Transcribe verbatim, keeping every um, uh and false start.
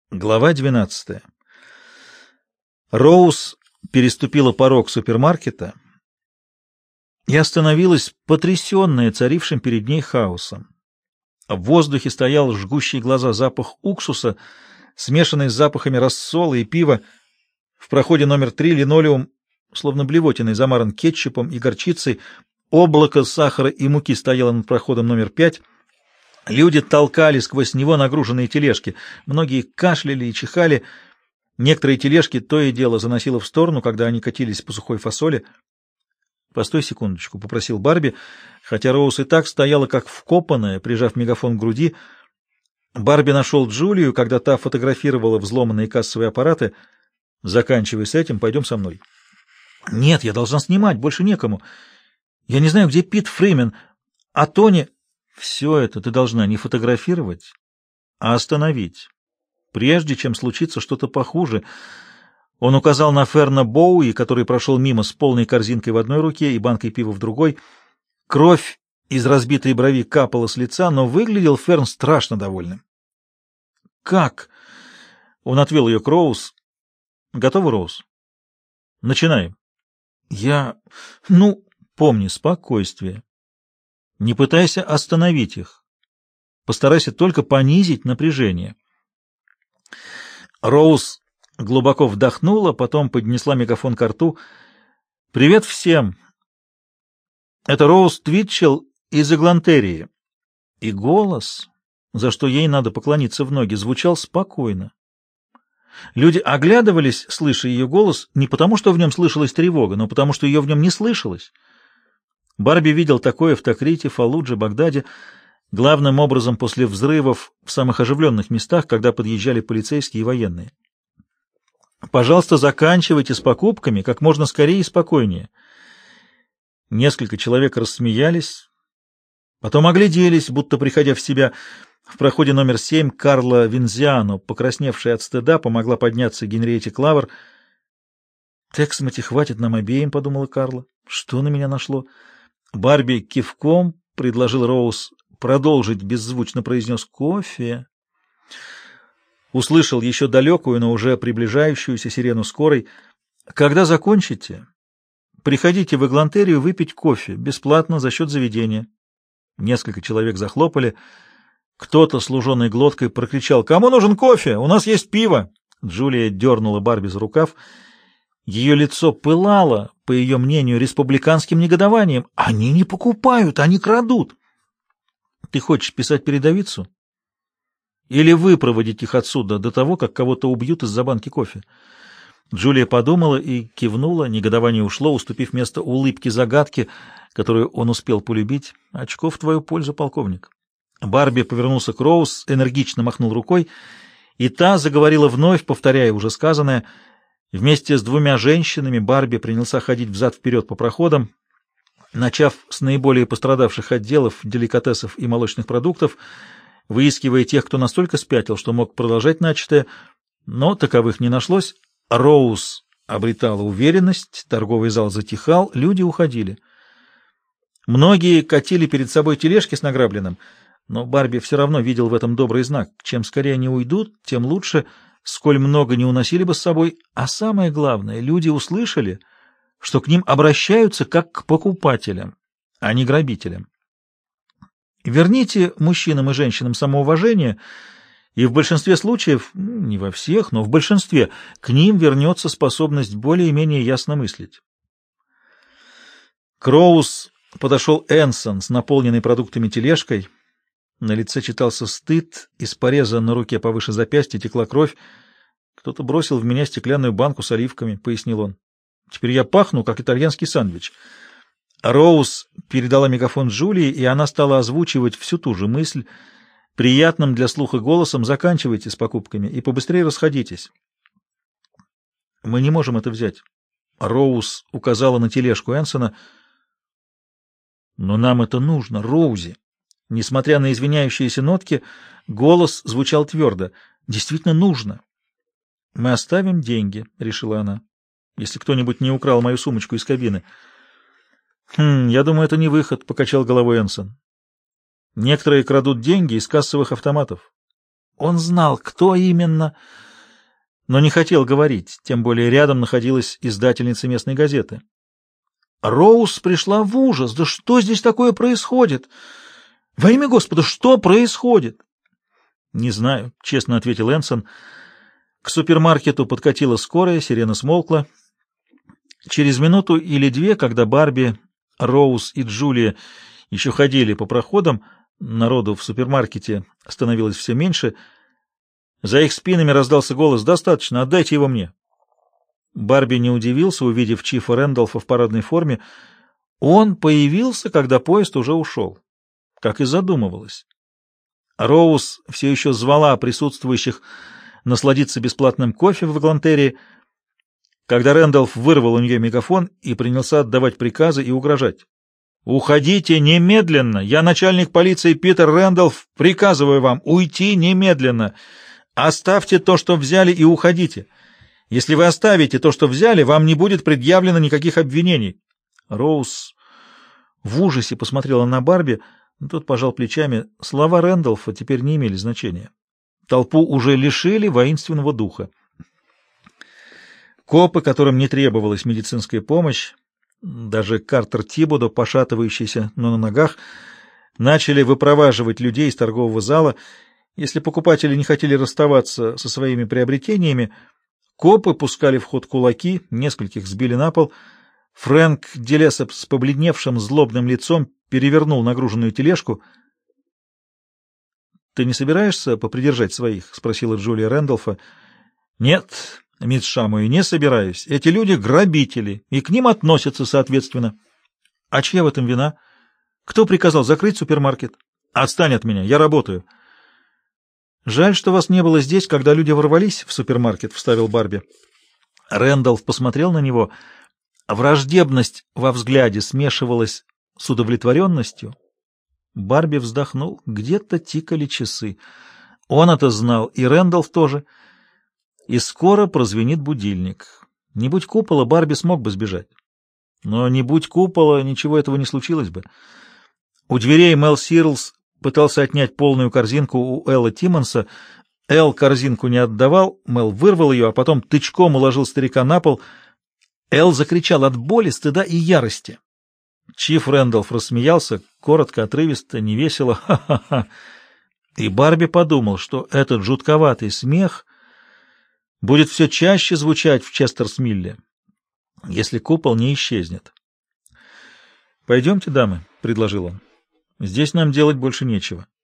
Глава двенадцатая. Роуз переступила порог супермаркета и остановилась, потрясенная царившим перед ней хаосом. В воздухе стоял жгущий глаза запах уксуса, смешанный с запахами рассола и пива. В проходе номер три линолеум, словно блевотиной, замаран кетчупом и горчицей. Облако сахара и муки стояло над проходом номер пять. Люди толкали сквозь него нагруженные тележки. Многие кашляли и чихали. Некоторые тележки то и дело заносило в сторону, когда они катились по сухой фасоли. — Постой секундочку, — попросил Барби, хотя Роуз и так стояла как вкопанная, прижав мегафон к груди. Барби нашел Джулию, когда та фотографировала взломанные кассовые аппараты. — Заканчивай с этим, пойдем со мной. — Нет, я должна снимать, больше некому. Я не знаю, где Пит Фримен, а Тони... Все это ты должна не фотографировать, а остановить, прежде чем случится что-то похуже. Он указал на Ферна Боуи, который прошел мимо с полной корзинкой в одной руке и банкой пива в другой. Кровь из разбитой брови капала с лица, но выглядел Ферн страшно довольным. «Как?» Он отвел ее к Роуз. «Готова, Роуз?» «Начинаем». «Я... Ну, помни, спокойствие. Не пытайся остановить их. Постарайся только понизить напряжение». Роуз глубоко вдохнула, потом поднесла мегафон к рту. «Привет всем! Это Роуз Твитчелл из Эглантерии». И голос, за что ей надо поклониться в ноги, звучал спокойно. Люди оглядывались, слыша ее голос, не потому, что в нем слышалась тревога, но потому, что ее в нем не слышалось. Барби видел такое в Такрите, Фаллудже, Багдаде, главным образом после взрывов в самых оживленных местах, когда подъезжали полицейские и военные. «Пожалуйста, заканчивайте с покупками как можно скорее и спокойнее». Несколько человек рассмеялись, потом огляделись, будто приходя в себя. В проходе номер семь Карла Винзиано, покрасневшая от стыда, помогла подняться Генриетте Клавер. «Тексмати хватит нам обеим», — подумала Карла. «Что на меня нашло?» Барби кивком предложил Роуз продолжить, беззвучно произнес «кофе». Услышал еще далекую, но уже приближающуюся сирену скорой. «Когда закончите, приходите в Эглантерию выпить кофе, бесплатно за счет заведения». Несколько человек захлопали. Кто-то с луженой глоткой прокричал: «Кому нужен кофе? У нас есть пиво!» Джулия дернула Барби за рукав. Ее лицо пылало, по ее мнению, республиканским негодованием. «Они не покупают, они крадут!» «Ты хочешь писать передовицу? Или выпроводить их отсюда до того, как кого-то убьют из-за банки кофе?» Джулия подумала и кивнула. Негодование ушло, уступив место улыбке загадки, которую он успел полюбить. «Очко в твою пользу, полковник». Барби повернулся к Роуз, энергично махнул рукой, и та заговорила вновь, повторяя уже сказанное. Вместе с двумя женщинами Барби принялся ходить взад-вперед по проходам, начав с наиболее пострадавших отделов деликатесов и молочных продуктов, выискивая тех, кто настолько спятил, что мог продолжать начатое, но таковых не нашлось. Роуз обретала уверенность, торговый зал затихал, люди уходили. Многие катили перед собой тележки с награбленным, но Барби все равно видел в этом добрый знак. Чем скорее они уйдут, тем лучше, сколь много не уносили бы с собой. А самое главное, люди услышали, что к ним обращаются как к покупателям, а не грабителям. Верните мужчинам и женщинам самоуважение, и в большинстве случаев, не во всех, но в большинстве, к ним вернется способность более-менее ясно мыслить. К Роуз подошел Энсон с наполненной продуктами тележкой. На лице читался стыд, из пореза на руке повыше запястья текла кровь. «Кто-то бросил в меня стеклянную банку с оливками», — пояснил он. «Теперь я пахну, как итальянский сэндвич». Роуз передала мегафон Джулии, и она стала озвучивать всю ту же мысль. Приятным для слуха голосом: «Заканчивайте с покупками и побыстрее расходитесь». «Мы не можем это взять». Роуз указала на тележку Энсона. «Но нам это нужно, Роузи». Несмотря на извиняющиеся нотки, голос звучал твердо. «Действительно нужно». «Мы оставим деньги», — решила она, — «если кто-нибудь не украл мою сумочку из кабины». «Хм, я думаю, это не выход», — покачал головой Энсон. «Некоторые крадут деньги из кассовых автоматов. Он знал, кто именно, но не хотел говорить, тем более рядом находилась издательница местной газеты. Роуз пришла в ужас. «Да что здесь такое происходит? Во имя Господа, что происходит?» «Не знаю», — честно ответил Энсон. К супермаркету подкатила скорая, сирена смолкла. Через минуту или две, когда Барби, Роуз и Джулия еще ходили по проходам, народу в супермаркете становилось все меньше, за их спинами раздался голос: «Достаточно, отдайте его мне». Барби не удивился, увидев Чифа Рэндалфа в парадной форме. Он появился, когда поезд уже ушел, как и задумывалось. Роуз все еще звала присутствующих насладиться бесплатным кофе в Эглантерии, когда Рэндалф вырвал у нее мегафон и принялся отдавать приказы и угрожать. «Уходите немедленно! Я начальник полиции Питер Рэндалф, приказываю вам уйти немедленно! Оставьте то, что взяли, и уходите! Если вы оставите то, что взяли, вам не будет предъявлено никаких обвинений!» Роуз в ужасе посмотрела на Барби, но тот пожал плечами. Слова Рэндалфа теперь не имели значения. Толпу уже лишили воинственного духа. Копы, которым не требовалась медицинская помощь, даже Картер Тибодо, пошатывающийся, но на ногах, начали выпроваживать людей из торгового зала. Если покупатели не хотели расставаться со своими приобретениями, копы пускали в ход кулаки, нескольких сбили на пол. Фрэнк Делесоп с побледневшим злобным лицом перевернул нагруженную тележку. — Ты не собираешься попридержать своих? — спросила Джулия Рэндалфа. — Нет, мисс Шамуи, не собираюсь. Эти люди — грабители, и к ним относятся соответственно. — А чья в этом вина? Кто приказал закрыть супермаркет? — Отстань от меня, я работаю. — Жаль, что вас не было здесь, когда люди ворвались в супермаркет, — вставил Барби. Рэндалф посмотрел на него. Враждебность во взгляде смешивалась с удовлетворенностью. Барби вздохнул. Где-то тикали часы. Он это знал, и Рэндалф тоже. И скоро прозвенит будильник. Не будь купола, Барби смог бы сбежать. Но не будь купола, ничего этого не случилось бы. У дверей Мел Сирлс пытался отнять полную корзинку у Элла Тиммонса. Эл корзинку не отдавал, Мел вырвал ее, а потом тычком уложил старика на пол. Эл закричал от боли, стыда и ярости. Чиф Рэндалф рассмеялся, коротко, отрывисто, невесело. Ха-ха-ха. И Барби подумал, что этот жутковатый смех будет все чаще звучать в Честерс-Милле, если купол не исчезнет. — Пойдемте, дамы, — предложил он. — Здесь нам делать больше нечего.